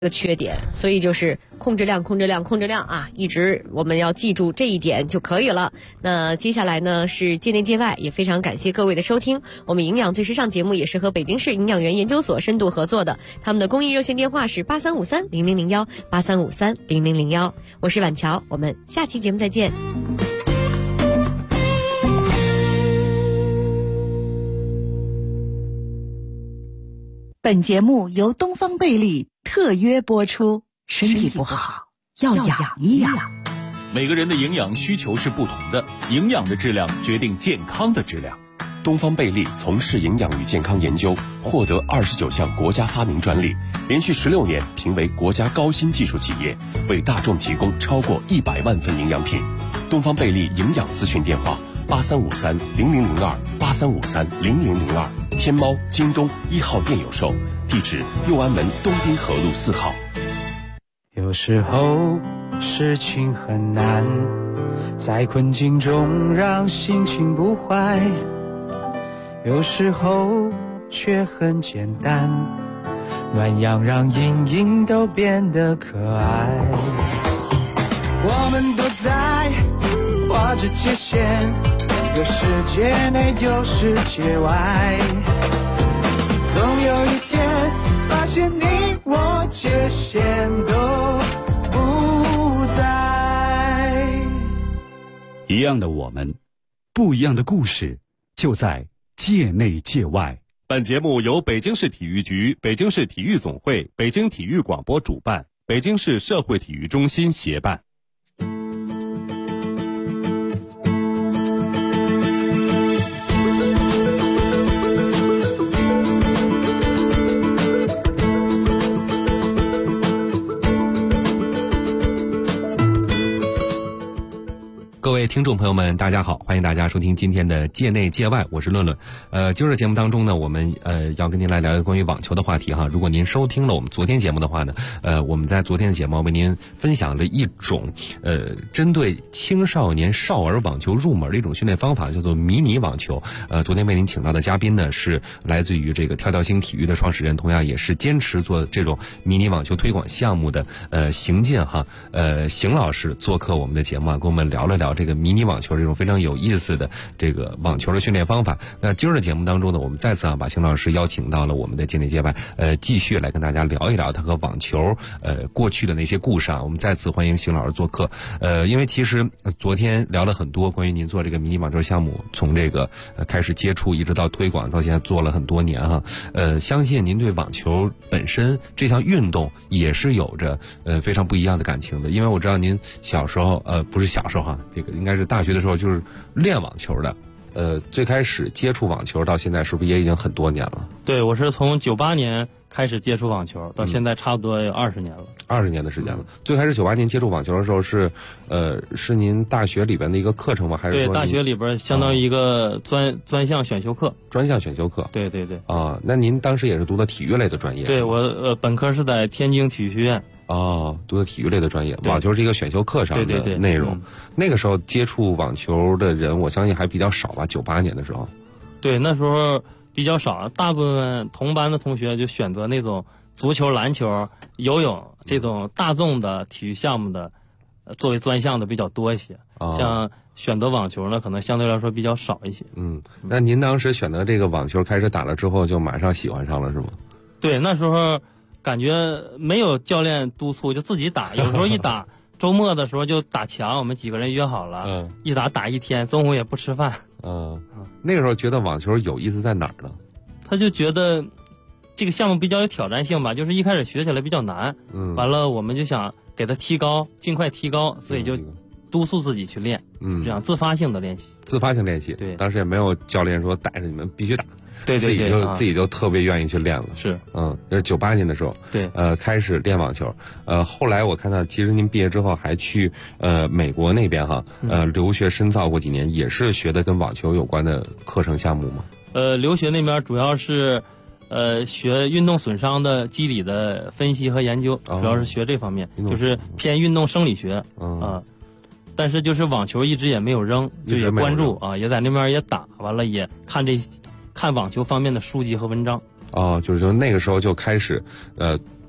的缺点，所以就是控制量啊，一直我们要记住这一点就可以了。那接下来呢是界内界外，也非常感谢各位的收听。我们营养最时尚节目也是和北京市营养员研究所深度合作的，他们的公益热线电话是83530001，83530001。我是婉乔，我们下期节目再见。 本节目由东方贝利特约播出，身体不好要养一养。 每个人的营养需求是不同的，营养的质量决定健康的质量。 东方贝利从事营养与健康研究，获得29项国家发明专利，连续16年评为国家高新技术企业，为大众提供超过100万份营养品。东方贝利营养咨询电话83530002，83530002，天猫、京东1号店有售，地址右安门东滨河路4号。 有时候事情很难，在困境中让心情不坏，有时候却很简单，暖阳让阴影都变得可爱。我们都在画着界限，有世界内有世界外，总有一天发现你我界限都不在。 一样的我们，不一样的故事，就在界内界外。 本节目由北京市体育局、北京市体育总会、北京体育广播主办，北京市社会体育中心协办。 各位听众朋友们，大家好，欢迎大家收听今天的界内界外，我是论论。今儿的节目当中呢，我们要跟您来聊一个关于网球的话题哈。如果您收听了我们昨天节目的话呢，我们在昨天的节目为您分享了一种针对青少年少儿网球入门的一种训练方法，叫做迷你网球。昨天为您请到的嘉宾呢是来自于这个跳跳星体育的创始人，同样也是坚持做这种迷你网球推广项目的邢健哈邢老师做客我们的节目啊，跟我们聊了聊这个迷你网球这种非常有意思的这个网球的训练方法。那今儿的节目当中呢，我们再次把邢老师邀请到了我们的界内界外，继续来跟大家聊一聊他和网球过去的那些故事啊。我们再次欢迎邢老师做客。因为其实昨天聊了很多关于您做这个迷你网球项目，从这个开始接触一直到推广，到现在做了很多年哈。相信您对网球本身这项运动也是有着非常不一样的感情的。因为我知道您小时候不是小时候哈，这个应该是大学的时候就是练网球的。最开始接触网球到现在是不是也已经很多年了？ 对，我是从98年开始接触网球，到现在差不多有20年了。20 年的时间了。最开始98年接触网球的时候是您大学里边的一个课程吗？还是说对，大学里边相当于一个专项选修课。 专项选修课。 对对对。 啊，那您当时也是读的体育类的专业？ 对，我本科是在天津体育学院。 哦，读的体育类的专业，网球是一个选修课上的内容。那个时候接触网球的人，我相信还比较少吧？98年的时候。 对，那时候比较少，大部分同班的同学就选择那种足球、篮球、游泳这种大众的体育项目的，作为专项的比较多一些。像选择网球呢，可能相对来说比较少一些。 那您当时选择这个网球开始打了之后，就马上喜欢上了是吗？ 对，那时候感觉没有教练督促，就自己打。有时候一打，周末的时候就打墙，我们几个人约好了，一打一天，中午也不吃饭。 那个时候觉得网球有意思在哪儿呢？ 他就觉得这个项目比较有挑战性吧，就是一开始学起来比较难。完了我们就想给他提高，尽快提高，所以就督促自己去练。这样自发性的练习。 自发性练习。 对， 当时也没有教练说带着你们必须打。 对对对， 自己就特别愿意去练了。 是， 就是98年的时候， 对， 开始练网球。后来我看到，其实您毕业之后还去美国那边哈，留学深造过几年，也是学的跟网球有关的课程项目吗？ 留学那边主要是学运动损伤的机理的分析和研究，主要是学这方面，就是偏运动生理学但是就是网球一直也没有扔，就也关注啊，也在那边也打，完了也看网球方面的书籍和文章。 就是那个时候就开始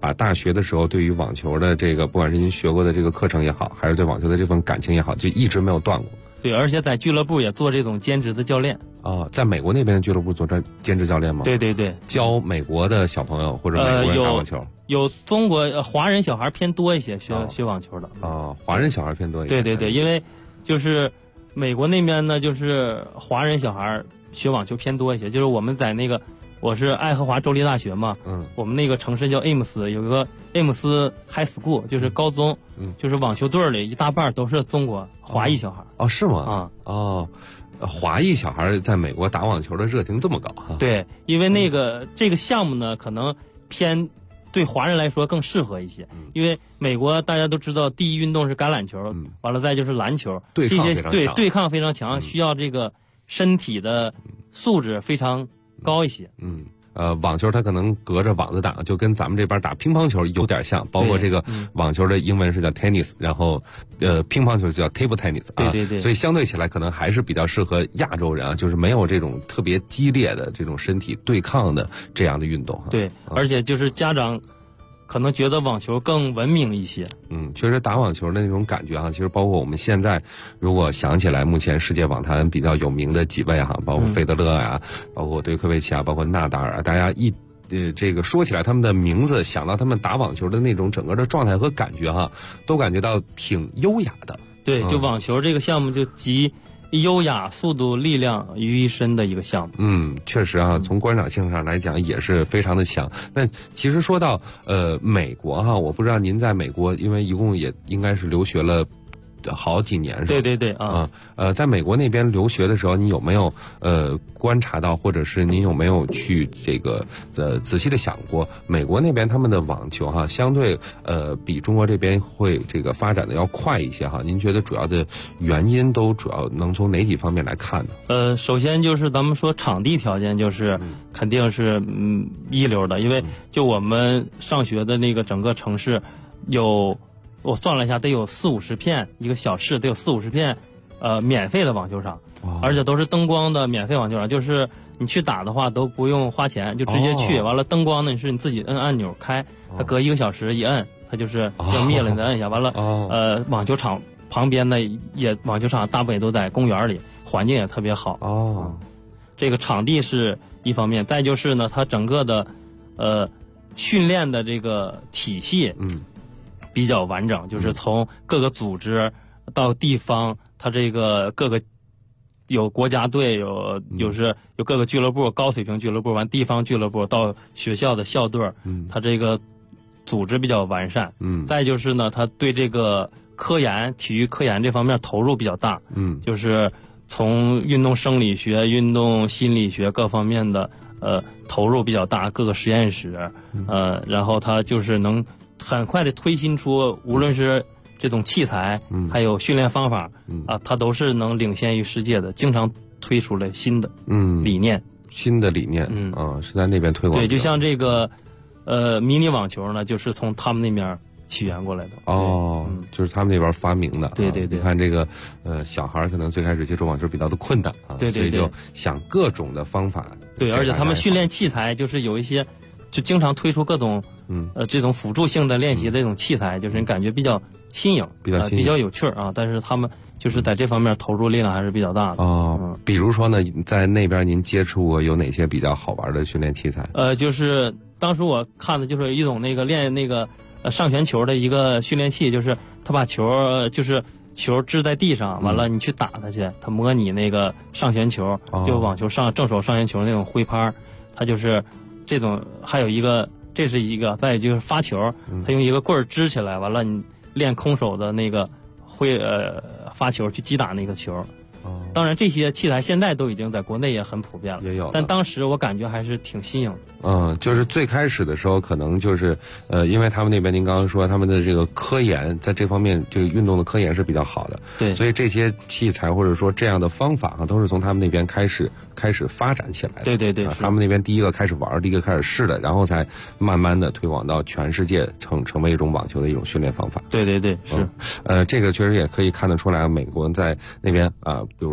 把大学的时候对于网球的这个，不管是您学过的这个课程也好，还是对网球的这份感情也好，就一直没有断过。 对，而且在俱乐部也做这种兼职的教练。 在美国那边的俱乐部做兼职教练吗？ 对对对， 教美国的小朋友或者美国人打网球。 有中国华人小孩偏多一些学网球的。 华人小孩偏多一些。 对对对，因为就是美国那边呢，就是华人小孩学网球偏多一些。就是我们在那个，我是爱荷华州立大学嘛，我们那个城市叫 Ames， 有个 Ames High School， 就是高中，就是网球队里一大半都是中国华裔小孩。 是吗？华裔小孩在美国打网球的热情这么高哈？ 对，因为这个项目呢，可能偏对华人来说更适合一些，因为美国大家都知道第一运动是橄榄球，完了再就是篮球，这些对抗非常强，需要这个身体的素质非常高一些。 网球它可能隔着网子打，就跟咱们这边打乒乓球有点像，包括这个网球的英文是叫 tennis， 然后乒乓球就叫 table tennis 啊， 对对对， 所以相对起来可能还是比较适合亚洲人啊，就是没有这种特别激烈的这种身体对抗的这样的运动。 对，而且就是家长可能觉得网球更文明一些。 确实打网球的那种感觉其实包括我们现在如果想起来，目前世界网坛比较有名的几位包括费德勒呀，包括对科维奇啊，包括纳达尔啊，大家这个说起来他们的名字，想到他们打网球的那种整个的状态和感觉都感觉到挺优雅的。 对，就网球这个项目就集优雅、速度、力量于一身的一个项目。 确实从观赏性上来讲也是非常的强。那其实说到美国我不知道您在美国，因为一共也应该是留学了好几年是吧？ 对对对在美国那边留学的时候，你有没有观察到，或者是您有没有去这个仔细的想过，美国那边他们的网球相对比中国这边会这个发展的要快一些您觉得主要的原因都主要能从哪几方面来看呢？ 首先就是咱们说场地条件，就是肯定是一流的，因为就我们上学的那个整个城市我算了一下，得有40-50片，一个小市得有40-50片，免费的网球场，而且都是灯光的免费网球场，就是你去打的话都不用花钱，就直接去，完了灯光呢是你自己摁按钮开，它隔1个小时一摁，它就是要灭了，你再摁一下，完了网球场旁边的网球场大部分也都在公园里，环境也特别好。这个场地是一方面，再就是呢，它整个的训练的这个体系比较完整，就是从各个组织到地方，它这个各个有国家队，有各个俱乐部，高水平俱乐部，完地方俱乐部到学校的校队，它这个组织比较完善。再就是呢，它对这个体育科研这方面投入比较大。就是从运动生理学、运动心理学各方面的投入比较大，各个实验室，然后它就是能很快的推新出，无论是这种器材，还有训练方法，它都是能领先于世界的，经常推出来新的理念， 是在那边推广。 对，就像这个迷你网球呢，就是从他们那边起源过来的。 就是他们那边发明的。 对对对， 你看这个小孩可能最开始接触网球比较的困难对， 所以就想各种的方法。 对，而且他们训练器材就是有一些，就经常推出各种这种辅助性的练习的这种器材，就是你感觉比较新颖，比较有趣但是他们就是在这方面投入力量还是比较大的。 比如说呢，在那边您接触过有哪些比较好玩的训练器材？ 就是当时我看的就是一种那个练那个上旋球的一个训练器，就是他把球支在地上，完了你去打它去，它模拟那个上旋球，就网球正手上旋球那种挥拍，它就是这种。还有一个，这是一个，再就是发球，它用一个棍儿支起来，完了你练空手的那个发球去击打那个球。当然这些器材现在都已经在国内也很普遍了， 也有， 但当时我感觉还是挺新颖的。 就是最开始的时候可能就是因为他们那边您刚刚说他们的这个科研在这方面这个运动的科研是比较好的， 对， 所以这些器材或者说这样的方法都是从他们那边开始发展起来的。 对对对， 他们那边第一个开始玩，第一个开始试的，然后才慢慢的推广到全世界，成为一种网球的一种训练方法。 对对对，是。 这个确实也可以看得出来，美国在那边比如说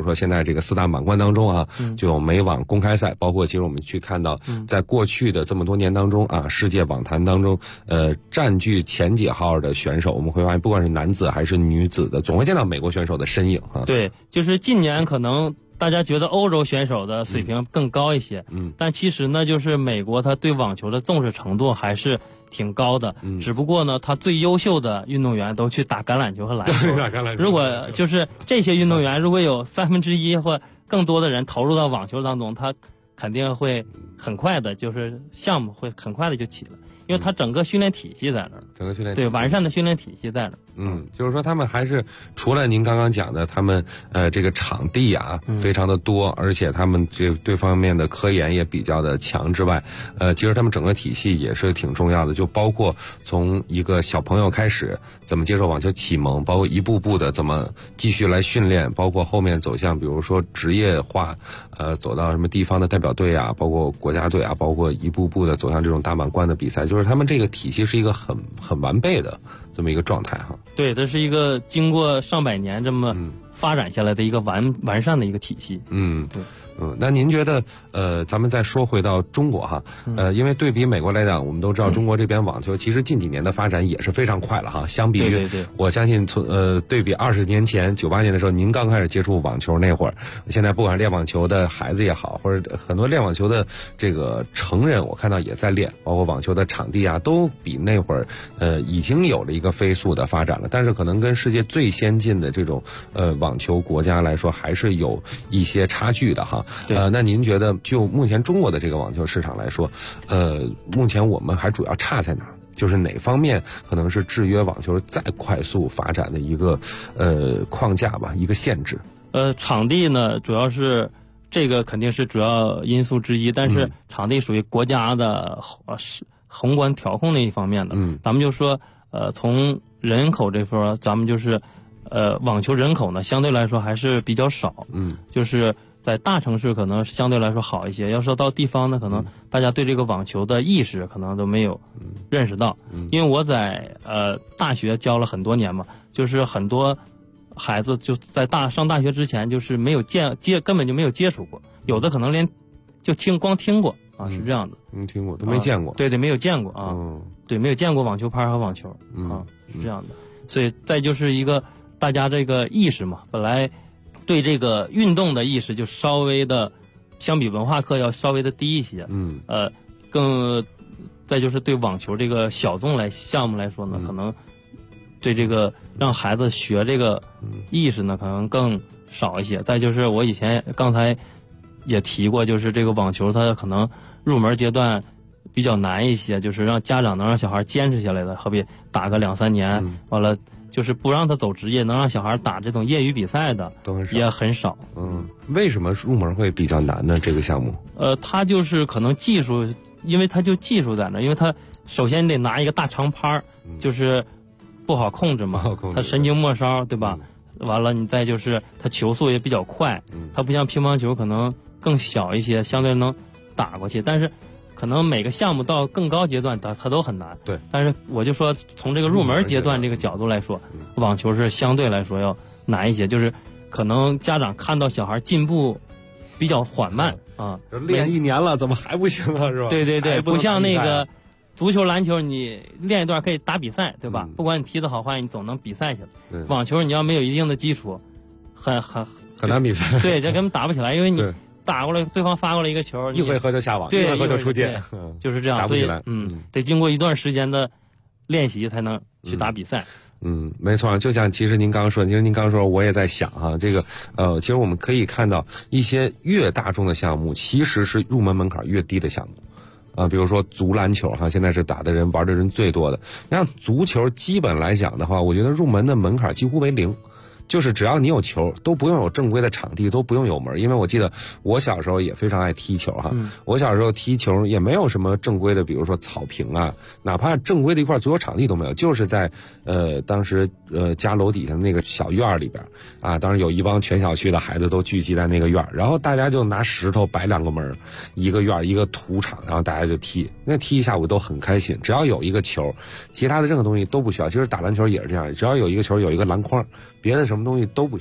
说现在这个4大满贯当中啊，就有美网公开赛，包括其实我们去看到，在过去的这么多年当中啊，世界网坛当中，占据前几号的选手，我们会发现，不管是男子还是女子的，总会见到美国选手的身影啊。 对，就是近年可能大家觉得欧洲选手的水平更高一些，但其实呢，就是美国他对网球的重视程度还是挺高的，只不过呢，他最优秀的运动员都去打橄榄球和篮球。如果就是这些运动员，如果有1/3或更多的人投入到网球当中，他肯定会很快的，就是项目会很快的就起了。因为他整个训练体系在那儿，整个训练对完善的训练体系在那儿。 就是说他们还是除了您刚刚讲的，他们这个场地啊非常的多，而且他们这方面的科研也比较的强之外，其实他们整个体系也是挺重要的，就包括从一个小朋友开始怎么接受网球启蒙，包括一步步的怎么继续来训练，包括后面走向比如说职业化，走到什么地方的代表队啊，包括国家队啊，包括一步步的走向这种大满贯的比赛，就是他们这个体系是一个很完备的这么一个状态哈。 对，这是一个经过上百年这么发展下来的一个完善的一个体系。对。 那您觉得咱们再说回到中国哈，因为对比美国来讲，我们都知道中国这边网球其实近几年的发展也是非常快了哈。相比于我相信对比20年前98年的时候，您刚开始接触网球那会儿，现在不管是练网球的孩子也好，或者很多练网球的这个成人，我看到也在练，包括网球的场地啊，都比那会儿已经有了一个飞速的发展了。但是可能跟世界最先进的这种网球国家来说，还是有一些差距的哈。那您觉得就目前中国的这个网球市场来说，目前我们还主要差在哪儿？就是哪方面可能是制约网球再快速发展的一个框架吧，一个限制？ 场地呢，主要是这个肯定是主要因素之一，但是场地属于国家的宏观调控那一方面的。咱们就说从人口这方，咱们就是网球人口呢相对来说还是比较少，就是在大城市可能相对来说好一些，要说到地方呢，可能大家对这个网球的意识可能都没有认识到。因为我在大学教了很多年嘛，就是很多孩子就在上大学之前就是没有根本就没有接触过，有的可能连就光听过啊，是这样的。 听过都没见过。 对，没有见过啊。对，没有见过网球拍和网球啊，是这样的。所以再就是一个大家这个意识嘛，本来对这个运动的意识就稍微的，相比文化课要稍微的低一些。再就是对网球这个小众项目来说呢，可能对这个让孩子学这个意识呢，可能更少一些。再就是我以前刚才也提过，就是这个网球它可能入门阶段比较难一些，就是让家长能让小孩坚持下来的，好比打个2-3年，完了。就是不让他走职业，能让小孩打这种业余比赛的也很少。 为什么入门会比较难呢？这个项目？ 他就是可能技术，因为他就技术在那，因为他首先你得拿一个大长拍，就是不好控制嘛，他神经末梢，对吧？完了，你再就是他球速也比较快，他不像乒乓球可能更小一些，相对能打过去，但是。可能每个项目到更高阶段它都很难， 对。 但是我就说从这个入门阶段这个角度来说，网球是相对来说要难一些，就是可能家长看到小孩进步比较缓慢啊， 练1年了怎么还不行啊，是吧？ 对，不像那个足球、篮球，你练一段可以打比赛，对吧？不管你踢得好坏，你总能比赛去了。网球你要没有一定的基础，很难比赛。 对，这根本打不起来，因为你。打过来，对方发过来一个球， 一回合就下网，一回合就出界， 就是这样。 打不起来， 得经过一段时间的练习才能去打比赛。 没错，就像其实您刚刚说，我也在想哈，这个其实我们可以看到一些越大众的项目，其实是入门门槛越低的项目。比如说足篮球哈，现在是打的人玩的人最多的。像足球基本来讲的话，我觉得入门的门槛几乎为0。就是只要你有球，都不用有正规的场地，都不用有门。因为我记得我小时候也非常爱踢球哈，我小时候踢球也没有什么正规的，比如说草坪啊，哪怕正规的一块足球场地都没有，就是在当时家楼底下那个小院里边啊，当时有一帮全小区的孩子都聚集在那个院，然后大家就拿石头摆2个门，一个院一个土场，然后大家就踢，那踢一下午都很开心。只要有一个球，其他的任何东西都不需要。其实打篮球也是这样，只要有一个球，有一个篮筐，别的什么东西都不需要，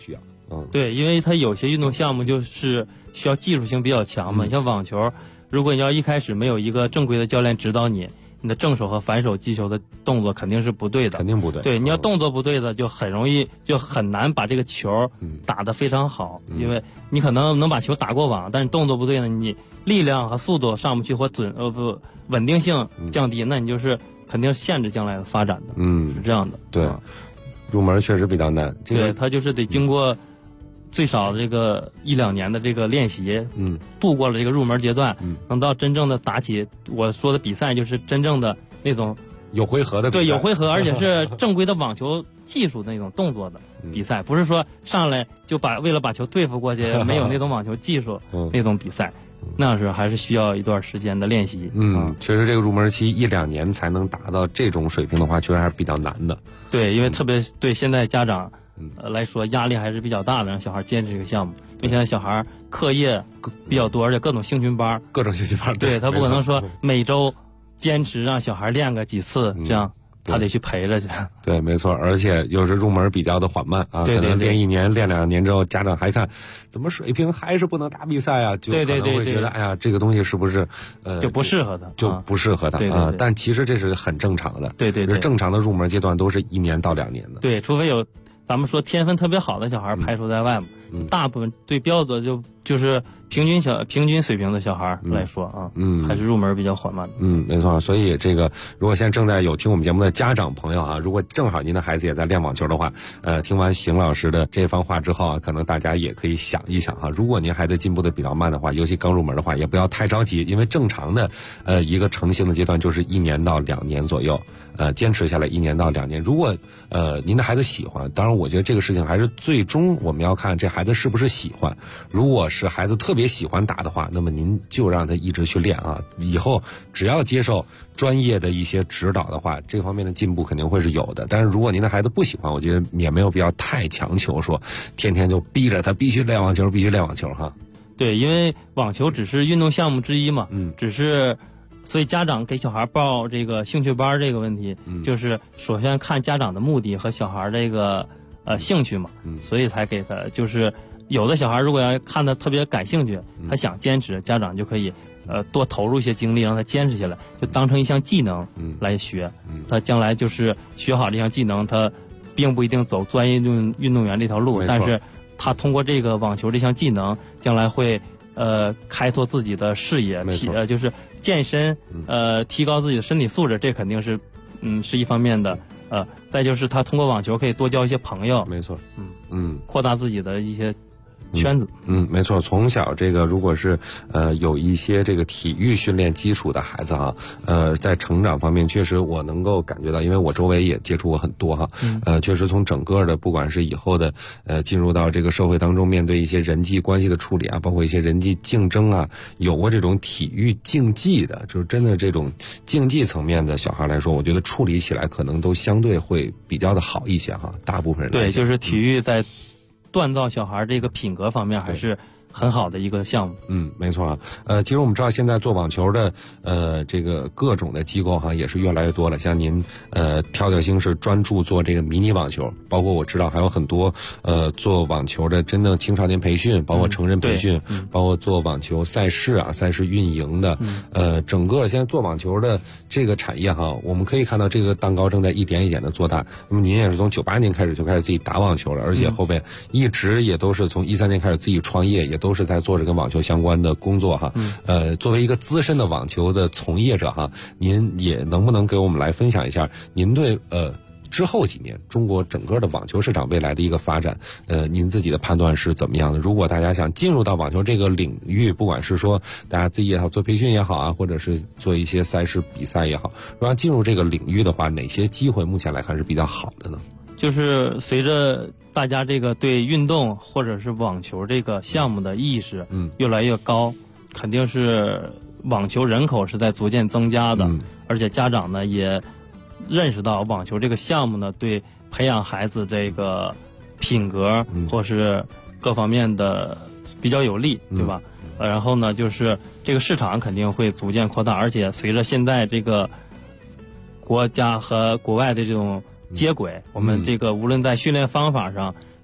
对，因为它有些运动项目就是需要技术性比较强嘛，像网球，如果你要一开始没有一个正规的教练指导你，你的正手和反手击球的动作肯定是不对的， 肯定不对。 对，你要动作不对的，就很难把这个球打得非常好，因为你可能把球打过网，但是动作不对呢，你力量和速度上不去或稳定性降低，那你就是肯定限制将来的发展的。是这样的。 对，入门确实比较难。 对，他就是得经过最少这个1-2年的这个练习，度过了这个入门阶段，等到真正的打起我说的比赛，就是真正的那种有回合的比赛， 对，有回合，而且是正规的网球技术的那种动作的比赛，不是说上来就为了把球对付过去，没有那种网球技术那种比赛。那是还是需要一段时间的练习。 确实这个入门期1-2年才能达到这种水平的话，确实还是比较难的。 对，因为特别对现在家长来说压力还是比较大的，让小孩坚持这个项目。因为现在小孩课业比较多，而且各种兴趣班，对，他不可能说每周坚持让小孩练个几次，这样他得去陪着去。 对，没错，而且又是入门比较的缓慢啊， 对， 可能练1年、练2年之后，家长还看怎么水平还是不能打比赛啊，就可能会觉得哎呀，这个东西是不是就不适合他， 就不适合他啊。但其实这是很正常的， 对， 正常的入门阶段都是1年到2年的。 对，除非有咱们说天分特别好的小孩排除在外嘛，大部分对标准就是平均水平的小孩来说啊，还是入门比较缓慢的。 没错。所以这个如果现在正在有听我们节目的家长朋友啊，如果正好您的孩子也在练网球的话，听完邢老师的这番话之后啊，可能大家也可以想一想哈，如果您孩子进步的比较慢的话，尤其刚入门的话，也不要太着急，因为正常的一个成型的阶段就是1年到2年左右。坚持下来1年到2年，如果您的孩子喜欢，当然我觉得这个事情还是最终我们要看这孩子是不是喜欢。如果是孩子特别喜欢打的话，那么您就让他一直去练啊，以后只要接受专业的一些指导的话，这方面的进步肯定会是有的。但是如果您的孩子不喜欢，我觉得也没有必要太强求，说天天就逼着他必须练网球哈。 对，因为网球只是运动项目之一嘛，只是。所以家长给小孩报这个兴趣班这个问题，就是首先看家长的目的和小孩这个兴趣嘛，所以才给他。就是有的小孩如果要看他特别感兴趣，他想坚持，家长就可以多投入一些精力让他坚持下来，就当成一项技能来学。他将来就是学好这项技能，他并不一定走专业运动员这条路，但是他通过这个网球这项技能，将来会开拓自己的视野，就是健身，提高自己的身体素质，这肯定是，是一方面的。再就是他通过网球可以多交一些朋友， 没错， 扩大自己的一些圈子。 没错。从小这个如果是有一些这个体育训练基础的孩子哈，在成长方面确实我能够感觉到，因为我周围也接触过很多哈，确实从整个的不管是以后的进入到这个社会当中，面对一些人际关系的处理啊，包括一些人际竞争啊，有过这种体育竞技的，就是真的这种竞技层面的小孩来说，我觉得处理起来可能都相对会比较的好一些哈，大部分人对，就是体育在锻造小孩这个品格方面还是很好的一个项目。 没错啊。其实我们知道现在做网球的这个各种的机构哈也是越来越多了，像您跳星是专注做这个迷你网球，包括我知道还有很多做网球的真的青少年培训，包括成人培训，包括做网球赛事啊赛事运营的，整个现在做网球的这个产业哈，我们可以看到这个蛋糕正在一点一点的做大。那么您也是从98年开始就开始自己打网球了，而且后边一直也都是从13年开始自己创业，也都是在做着跟网球相关的工作哈。作为一个资深的网球的从业者哈，您也能不能给我们来分享一下您对之后几年中国整个的网球市场未来的一个发展，您自己的判断是怎么样的？如果大家想进入到网球这个领域，不管是说大家自己也好做培训也好啊，或者是做一些赛事比赛也好，如果要进入这个领域的话，哪些机会目前来看是比较好的呢？ 就是随着大家这个对运动或者是网球这个项目的意识越来越高，肯定是网球人口是在逐渐增加的，而且家长呢也认识到网球这个项目呢对培养孩子这个品格或是各方面的比较有利，对吧？然后呢就是这个市场肯定会逐渐扩大，而且随着现在这个国家和国外的这种接轨，我们这个无论在训练方法上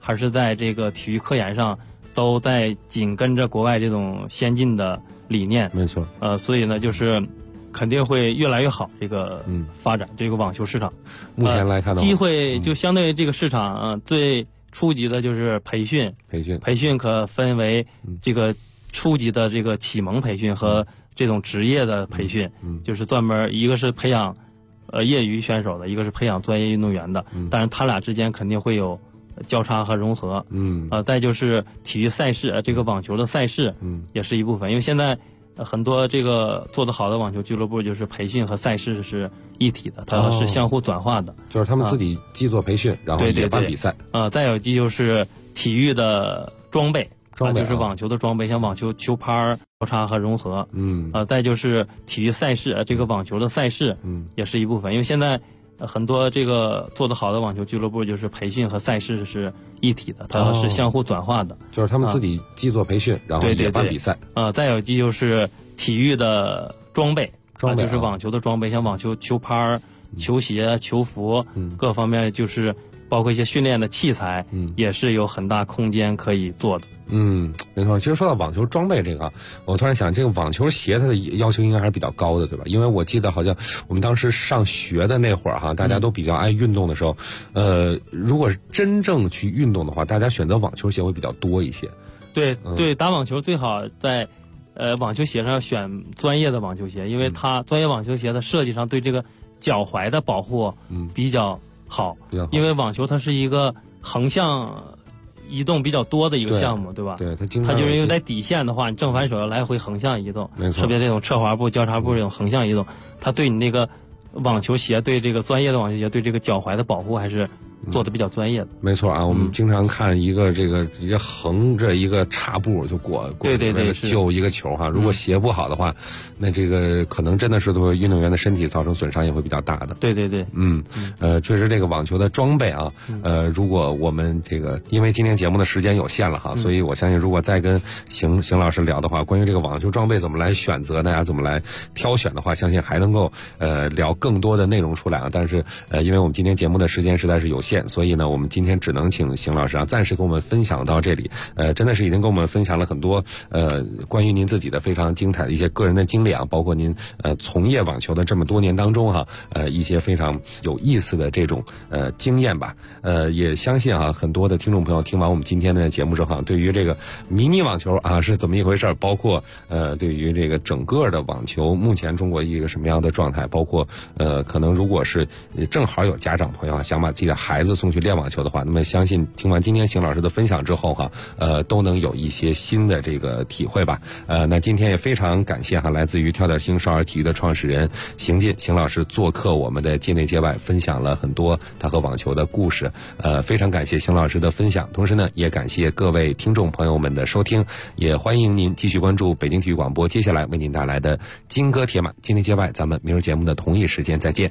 还是在这个体育科研上，都在紧跟着国外这种先进的理念。 没错。 所以呢，就是肯定会越来越好，这个发展这个网球市场。 目前来看的话， 机会就相对于这个市场，最初级的就是培训可分为这个初级的这个启蒙培训和这种职业的培训，就是专门一个是培养业余选手的，一个是培养专业运动员的，但是他俩之间肯定会有交叉和融合。再就是体育赛事，这个网球的赛事，也是一部分，因为现在很多这个做得好的网球俱乐部就是培训和赛事是一体的，它是相互转化的， 就是他们自己既做培训，然后也办比赛。 再有就是体育的装备就是网球的装备，像网球球拍、交叉和融合。再就是体育赛事，这个网球的赛事，也是一部分，因为现在很多这个做得好的网球俱乐部就是培训和赛事是一体的，它是相互转化的， 就是他们自己既做培训，然后也办比赛。 再有就是体育的装备就是网球的装备，像网球球拍、球鞋、球服，各方面就是包括一些训练的器材，也是有很大空间可以做的。 没错。其实说到网球装备这个，我突然想，这个网球鞋它的要求应该还是比较高的，对吧？因为我记得好像我们当时上学的那会儿哈，大家都比较爱运动的时候，如果是真正去运动的话，大家选择网球鞋会比较多一些。 对，打网球最好在网球鞋上选专业的网球鞋，因为它专业网球鞋的设计上对这个脚踝的保护比较好，因为网球它是一个横向移动比较多的一个项目，对吧？ 对，它就是因为在底线的话，你正反手要来回横向移动， 没错， 特别这种侧滑步、交叉步这种横向移动，它对你那个网球鞋，对这个专业的网球鞋，对这个脚踝的保护还是做的比较专业的。 没错啊，我们经常看一个这个直接横着一个叉步就过对救一个球哈。如果鞋不好的话，那这个可能真的是对运动员的身体造成损伤也会比较大的。 对。 确实这个网球的装备啊，如果我们这个因为今天节目的时间有限了哈，所以我相信如果再跟邢老师聊的话，关于这个网球装备怎么来选择，大家怎么来挑选的话，相信还能够聊更多的内容出来啊。但是因为我们今天节目的时间实在是有限，所以呢，我们今天只能请邢老师啊暂时跟我们分享到这里。真的是已经跟我们分享了很多关于您自己的非常精彩的一些个人的经历啊，包括您从业网球的这么多年当中哈，一些非常有意思的这种经验吧。也相信啊，很多的听众朋友听完我们今天的节目之后，对于这个迷你网球啊是怎么一回事，包括对于这个整个的网球目前中国一个什么样的状态，包括可能如果是正好有家长朋友啊想把自己的孩子送去练网球的话，那么相信听完今天邢老师的分享之后哈，都能有一些新的这个体会吧。那今天也非常感谢哈，来自于跳跳星少儿体育的创始人邢进邢老师做客我们的界内界外，分享了很多他和网球的故事。非常感谢邢老师的分享，同时呢，也感谢各位听众朋友们的收听，也欢迎您继续关注北京体育广播接下来为您带来的金戈铁马界内界外，咱们明日节目的同一时间再见。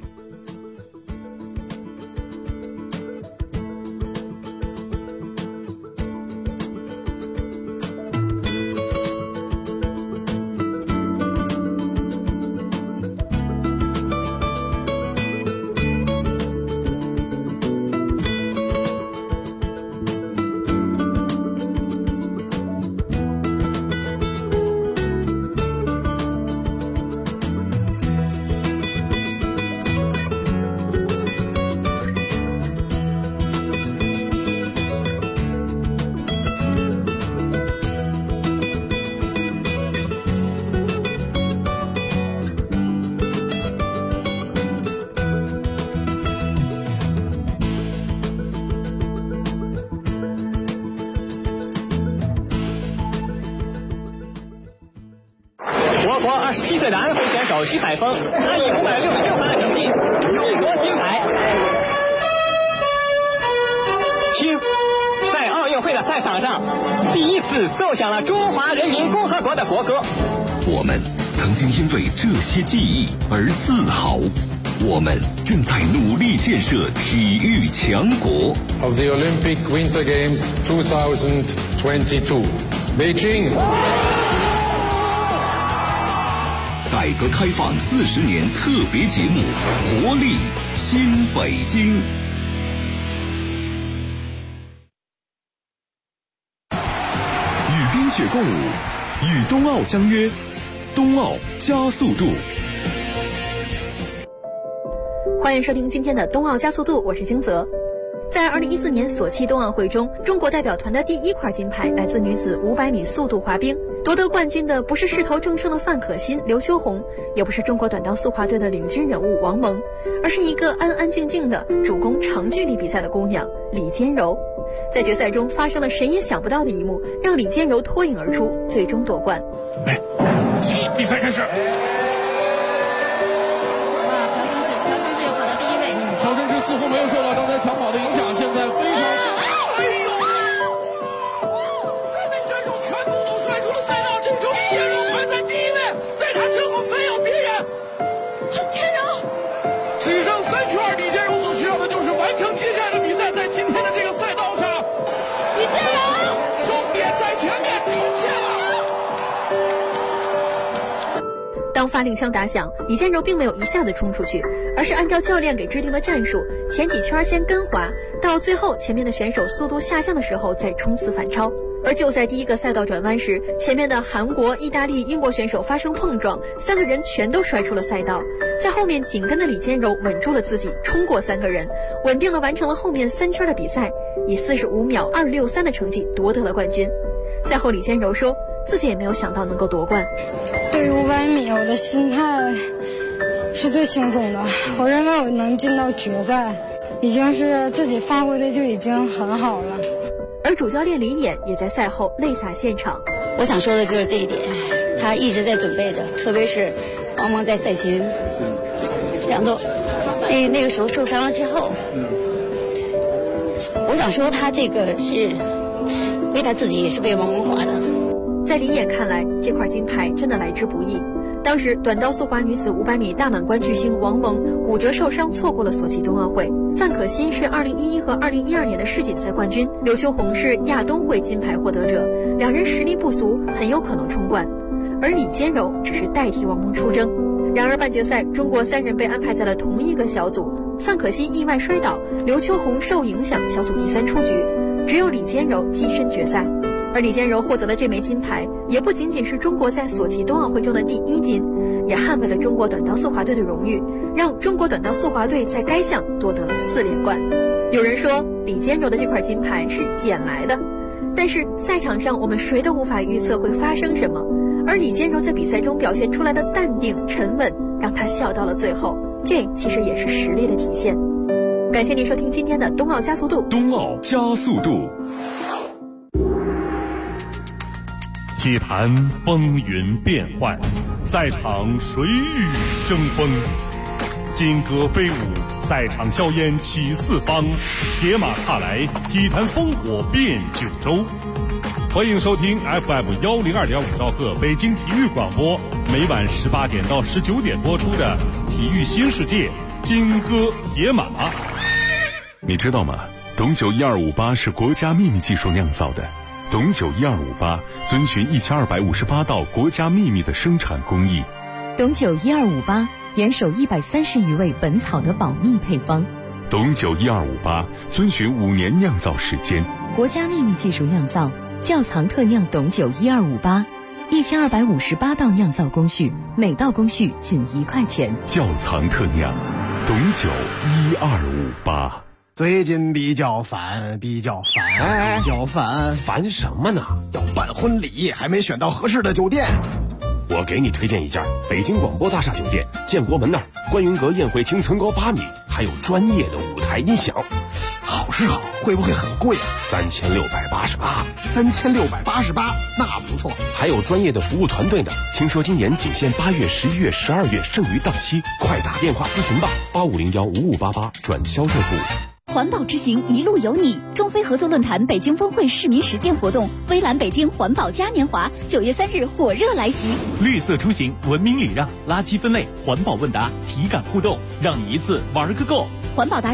27岁的安徽选手徐海峰，他以566分的成绩勇夺金牌。听，在奥运会的赛场上，第一次奏响了中华人民共和国的国歌。 我们曾经因为这些记忆而自豪，我们正在努力建设体育强国。 Of the Olympic Winter Games 2022, Beijing。 改革开放40年特别节目，活力新北京。 血共舞，与冬奥相约，冬奥加速度。 欢迎收听今天的冬奥加速度，我是金泽。在2014年索契冬奥会中，中国代表团的第1块金牌来自女子500米速度滑冰。夺得冠军的不是势头正盛的范可新、刘秋红，也不是中国短道速滑队的领军人物王蒙，而是一个安安静静的主攻长距离比赛的姑娘李坚柔。在决赛中发生了谁也想不到的一幕，让李坚柔脱颖而出，最终夺冠。 比赛开始。朴正志似乎没有受到刚才抢跑的影响，现在非常。哎呦！3名选手全部都甩出了赛道，这时候李坚柔排在第1位，在他之后没有别人。李坚柔只剩3圈，李坚柔所需要的就是完成接下来的比赛，在今天的这个赛道上，李坚柔终点在前面出现了。 当发令枪打响，李坚柔并没有一下子冲出去，而是按照教练给制定的战术，前几圈先跟滑，到最后前面的选手速度下降的时候再冲刺反超。而就在第1个赛道转弯时，前面的韩国、意大利、英国选手发生碰撞，3个人全都摔出了赛道。在后面紧跟的李坚柔稳住了自己，冲过3个人，稳定地完成了后面3圈的比赛，以45秒263的成绩夺得了冠军。赛后李坚柔说，自己也没有想到能够夺冠。 对于500米，我的心态是最轻松的，我认为我能进到决赛，已经是自己发挥的就已经很好了。 而主教练李演也在赛后泪洒现场。 我想说的就是这一点，他一直在准备着，特别是王蒙在赛前2周，那个时候受伤了之后，我想说他这个是为他自己，也是为王蒙滑的。 在李演看来，这块金牌真的来之不易。当时短道速滑女子500米大满贯巨星王蒙骨折受伤，错过了索契冬奥会。范可新是2011和2012年的世锦赛冠军，刘秋红是亚冬会金牌获得者，两人实力不俗，很有可能冲冠。而李坚柔只是代替王蒙出征。然而半决赛，中国3人被安排在了同一个小组，范可新意外摔倒，刘秋红受影响，小组第3出局，只有李坚柔跻身决赛。而李坚柔获得了这枚金牌，也不仅仅是中国在索契冬奥会中的第1金，也捍卫了中国短道速滑队的荣誉，让中国短道速滑队在该项夺得了4连冠。有人说李坚柔的这块金牌是捡来的，但是赛场上我们谁都无法预测会发生什么，而李坚柔在比赛中表现出来的淡定沉稳，让她笑到了最后，这其实也是实力的体现。感谢您收听今天的冬奥加速度。 冬奥加速度。 体坛风云变幻，赛场谁与争锋？金戈飞舞，赛场硝烟起四方，铁马踏来，体坛烽火遍九州。欢迎收听 FM102.5兆赫北京体育广播，每晚18点到19点播出的《体育新世界》金戈铁马。 你知道吗？董酒1258是国家秘密技术酿造的。董酒1258遵循1258道国家秘密的生产工艺。 董酒1258严守130余味本草的保密配方。 董酒1258遵循5年酿造时间， 国家秘密技术酿造，窖藏特酿董酒1258，1258道酿造工序，每道工序仅1块钱。 窖藏特酿，董酒1258。 最近比较烦， 烦什么呢？ 要办婚礼，还没选到合适的酒店。 我给你推荐一家北京广播大厦酒店，建国门那儿，观云阁宴会厅层高8米，还有专业的舞台音响。 好是好，会不会很贵啊 ？3688， 那不错。 还有专业的服务团队呢。听说今年仅限8月、11月、12月，剩余档期，快打电话咨询吧，85015588转销售部。 环保之行一路有你，中非合作论坛北京峰会市民实践活动，微蓝北京环保嘉年华9月3日火热来袭。 绿色出行，文明礼让，垃圾分类，环保问答，体感互动，让你一次玩个够。 环保达人